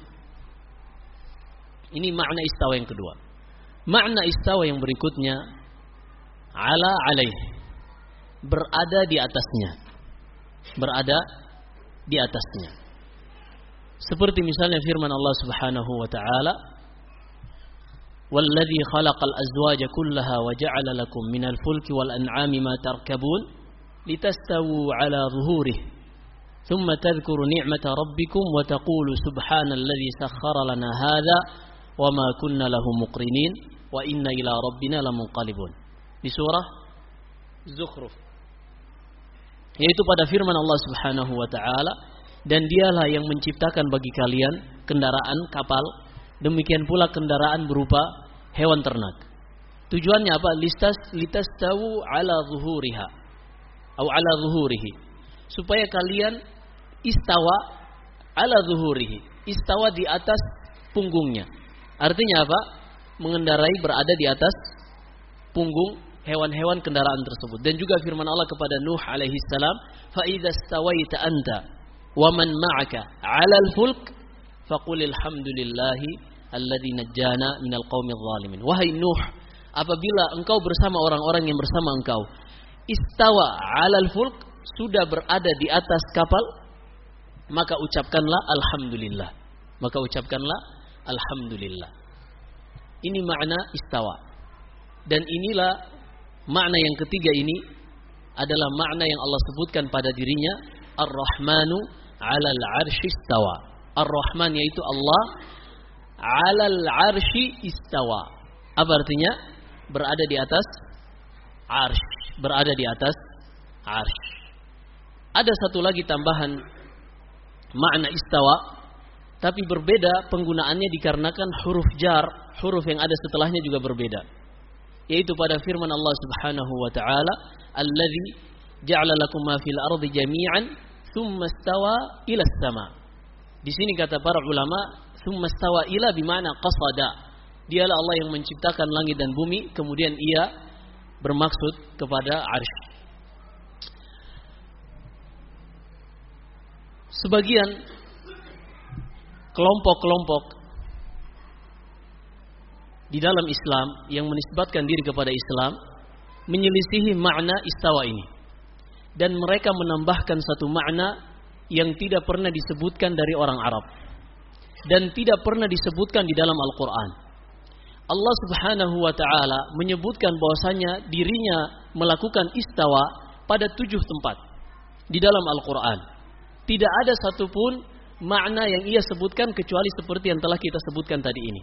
Ini makna istawa yang kedua. Makna istawa yang berikutnya ala alaih, berada di atasnya. Berada di atasnya. Seperti misalnya firman Allah Subhanahu wa taala, "Walladzi khalaqal azwaja kullaha wa ja'ala lakum minal fulki wal an'ami ma tarkabun litastawu 'ala dhuhurihi thumma tadhkuru ni'mata rabbikum wa taqulu subhanalladzi sakhkhara lana hadza wa ma kunna lahu muqrinin wa inna ila rabbina lamunqalibun." Di surah Zukhruf. Yaitu pada firman Allah Subhanahu wa taala, "Dan dialah yang menciptakan bagi kalian kendaraan kapal, demikian pula kendaraan berupa hewan ternak." Tujuannya apa? Litastawu ala zuhuriha atau ala zuhurihi, supaya kalian istawa ala zuhurihi, istawa di atas punggungnya. Artinya apa? Mengendarai, berada di atas punggung hewan-hewan kendaraan tersebut. Dan juga firman Allah kepada Nuh alaihi salam, "Fa idza stawaita anta wa man ma'aka 'alal fulk faqul alhamdulillahi alladzi najjana minal qaumidz zalimin." Wahai Nuh, apabila engkau bersama orang-orang yang bersama engkau istawa 'alal fulk, sudah berada di atas kapal, maka ucapkanlah alhamdulillah. Maka ucapkanlah alhamdulillah. Ini makna istawa. Dan inilah makna yang ketiga, ini adalah makna yang Allah sebutkan pada dirinya, Ar-Rahmanu 'alal 'arsy istawa. Ar-Rahman yaitu Allah 'alal 'arsy istawa. Apa artinya? Berada di atas 'arsy, berada di atas 'arsy. Ada satu lagi tambahan makna istawa, tapi berbeda penggunaannya dikarenakan huruf jar, huruf yang ada setelahnya juga berbeda. Yaitu pada firman Allah Subhanahu wa taala, "Allazi ja'ala lakum ma fil ardi jami'an tsumma istawa ila as-sama." Di sini kata para ulama, tsumma istawa ila bima'na qasada. Dialah Allah yang menciptakan langit dan bumi, kemudian ia bermaksud kepada 'arsy. sebagian kelompok-kelompok di dalam Islam yang menisbatkan diri kepada Islam menyelisihi makna istawa ini, dan mereka menambahkan satu makna yang tidak pernah disebutkan dari orang Arab dan tidak pernah disebutkan di dalam Al-Quran. Allah Subhanahu wa ta'ala menyebutkan bahwasanya dirinya melakukan istawa pada 7 tempat di dalam Al-Quran. Tidak ada satupun makna yang ia sebutkan kecuali seperti yang telah kita sebutkan tadi ini.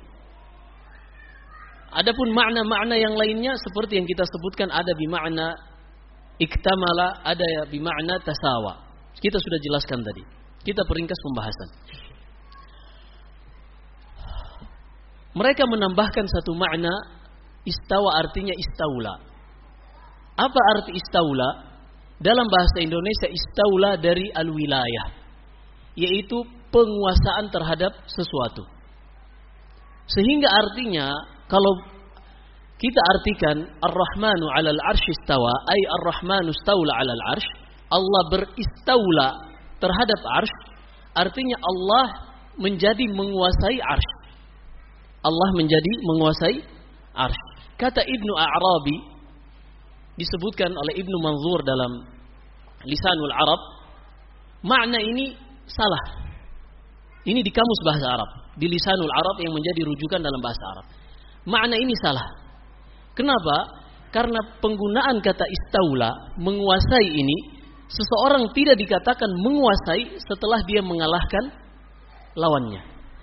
Adapun makna-makna yang lainnya seperti yang kita sebutkan, ada bimakna iktamala, ada bimakna tasawa. Kita sudah jelaskan tadi. Kita peringkas pembahasan. Mereka menambahkan satu makna istawa, artinya istaula. Apa arti istaula? Dalam bahasa Indonesia istaula dari al-wilayah, yaitu penguasaan terhadap sesuatu. Sehingga artinya kalau kita artikan Ar-Rahmanu 'alal 'arsy istawa, ay Ar-Rahmanu istaula 'alal 'arsy, Allah beristaula terhadap 'arsy, artinya Allah menjadi menguasai 'arsy. Allah menjadi menguasai 'arsy. Kata Ibnu A'rabi, disebutkan oleh Ibnu Manzur dalam Lisanul Arab, makna ini salah. Ini di kamus bahasa Arab, di Lisanul Arab yang menjadi rujukan dalam bahasa Arab. Makna ini salah. Kenapa? Karena penggunaan kata istaula, menguasai ini, seseorang tidak dikatakan menguasai setelah dia mengalahkan lawannya,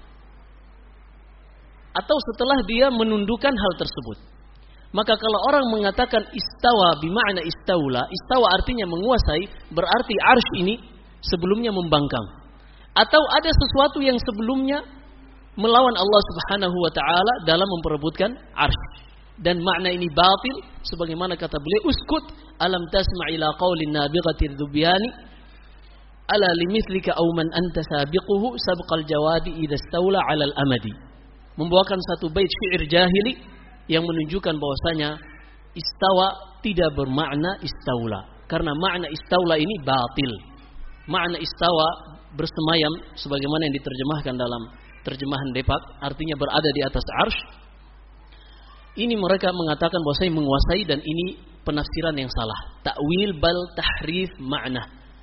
atau setelah dia menundukkan hal tersebut. Maka kalau orang mengatakan istawa bimakna istaula, istawa artinya menguasai, berarti arsy ini sebelumnya membangkang, atau ada sesuatu yang sebelumnya melawan Allah Subhanahu wa ta'ala dalam memperebutkan arsy. Dan makna ini batil, sebagaimana kata beliau, uskut alam tasma' ila qaulin nabighatir dubyani ala limithlika aw man anta sabiquhu sabqal jawadi idza staula 'alal amadi. Membawakan satu bait syair jahili yang menunjukkan bahwasanya istawa tidak bermakna istaula, karena makna istaula ini batil. Makna istawa bersemayam sebagaimana yang diterjemahkan dalam terjemahan Depak, artinya berada di atas arsy. Ini mereka mengatakan bahwasanya menguasai, dan ini penafsiran yang salah. Ta'wil bal tahrif makna.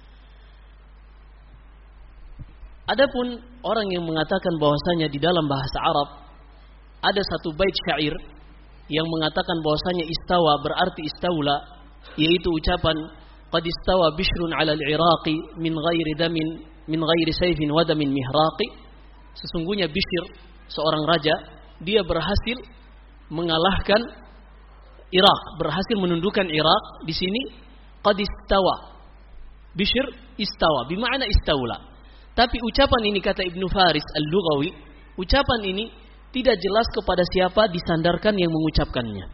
Adapun orang yang mengatakan bahwasanya di dalam bahasa Arab ada satu bait syair yang mengatakan bahwasanya istawa berarti istaula, yaitu ucapan qad istawa bishrun 'ala al-iraqi min ghairi damin min ghairi sayfin wa damin mihraqi. Sesungguhnya Bishr, seorang raja, dia berhasil mengalahkan Irak, berhasil menundukkan Irak. Di sini qad istawa, Bishr istawa, bimakna istaula. Tapi ucapan ini, kata Ibnu Faris Al-Lughawi, ucapan ini tidak jelas kepada siapa disandarkan yang mengucapkannya.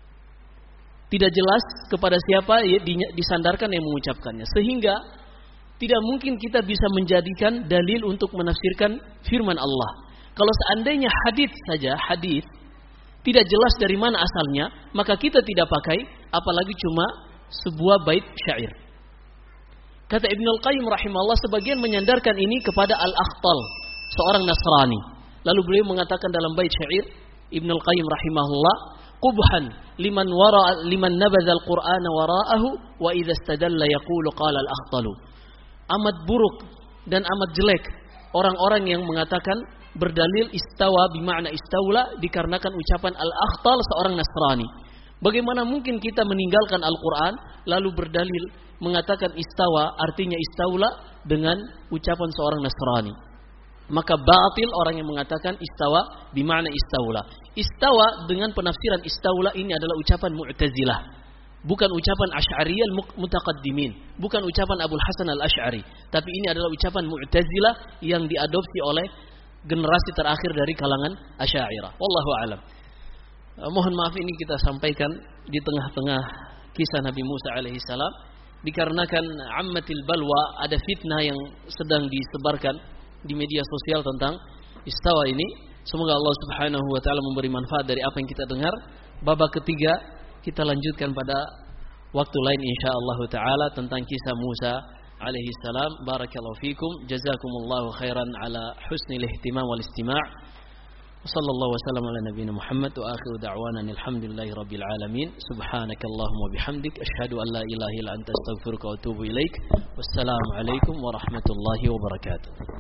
Tidak jelas kepada siapa disandarkan yang mengucapkannya, sehingga tidak mungkin kita bisa menjadikan dalil untuk menafsirkan firman Allah. Kalau seandainya hadits saja, hadits tidak jelas dari mana asalnya, maka kita tidak pakai, apalagi cuma sebuah bait syair. Kata Ibnul Qayyim rahimahullah, sebagian menyandarkan ini kepada Al-Akhtal, seorang Nasrani. Lalu beliau mengatakan dalam bait syair, Ibnul Qayyim rahimahullah, qubhan liman nabadha al-Qur'ana wara'ahu wa idza istadalla yaqulu qala al-Akhtalu. Amat buruk dan amat jelek orang-orang yang mengatakan berdalil istawa bimakna istaula dikarenakan ucapan Al-Akhtal, seorang Nasrani. Bagaimana mungkin kita meninggalkan Al-Quran lalu berdalil mengatakan istawa artinya istaula dengan ucapan seorang Nasrani? Maka batil orang yang mengatakan istawa bimakna istaula. Istawa dengan penafsiran istaula ini adalah ucapan Mu'tazilah, bukan ucapan Asy'ariyal mutaqaddimin, bukan ucapan Abul Hasan Al-Asy'ari, tapi ini adalah ucapan Mu'tazilah yang diadopsi oleh generasi terakhir dari kalangan Asy'ariyah. Wallahu a'lam. Mohon maaf, ini kita sampaikan di tengah-tengah kisah Nabi Musa alaihi salam, dikarenakan ammatil balwa, ada fitnah yang sedang disebarkan di media sosial tentang istawa ini. Semoga Allah Subhanahu wa taala memberi manfaat dari apa yang kita dengar. Babak ketiga kita lanjutkan pada waktu lain insyaallah taala tentang kisah Musa alaihi salam. Barakallahu fikum, jazakumullahu khairan ala husnil ihtimam wal istima'. Sallallahu wasallam ala nabiyina Muhammad wa akhiru da'wana alhamdulillahi rabbil alamin. Subhanakallahumma bihamdik asyhadu an la ilaha illa anta astaghfiruka wa atubu ilaik. Wassalamu alaikum warahmatullahi wabarakatuh.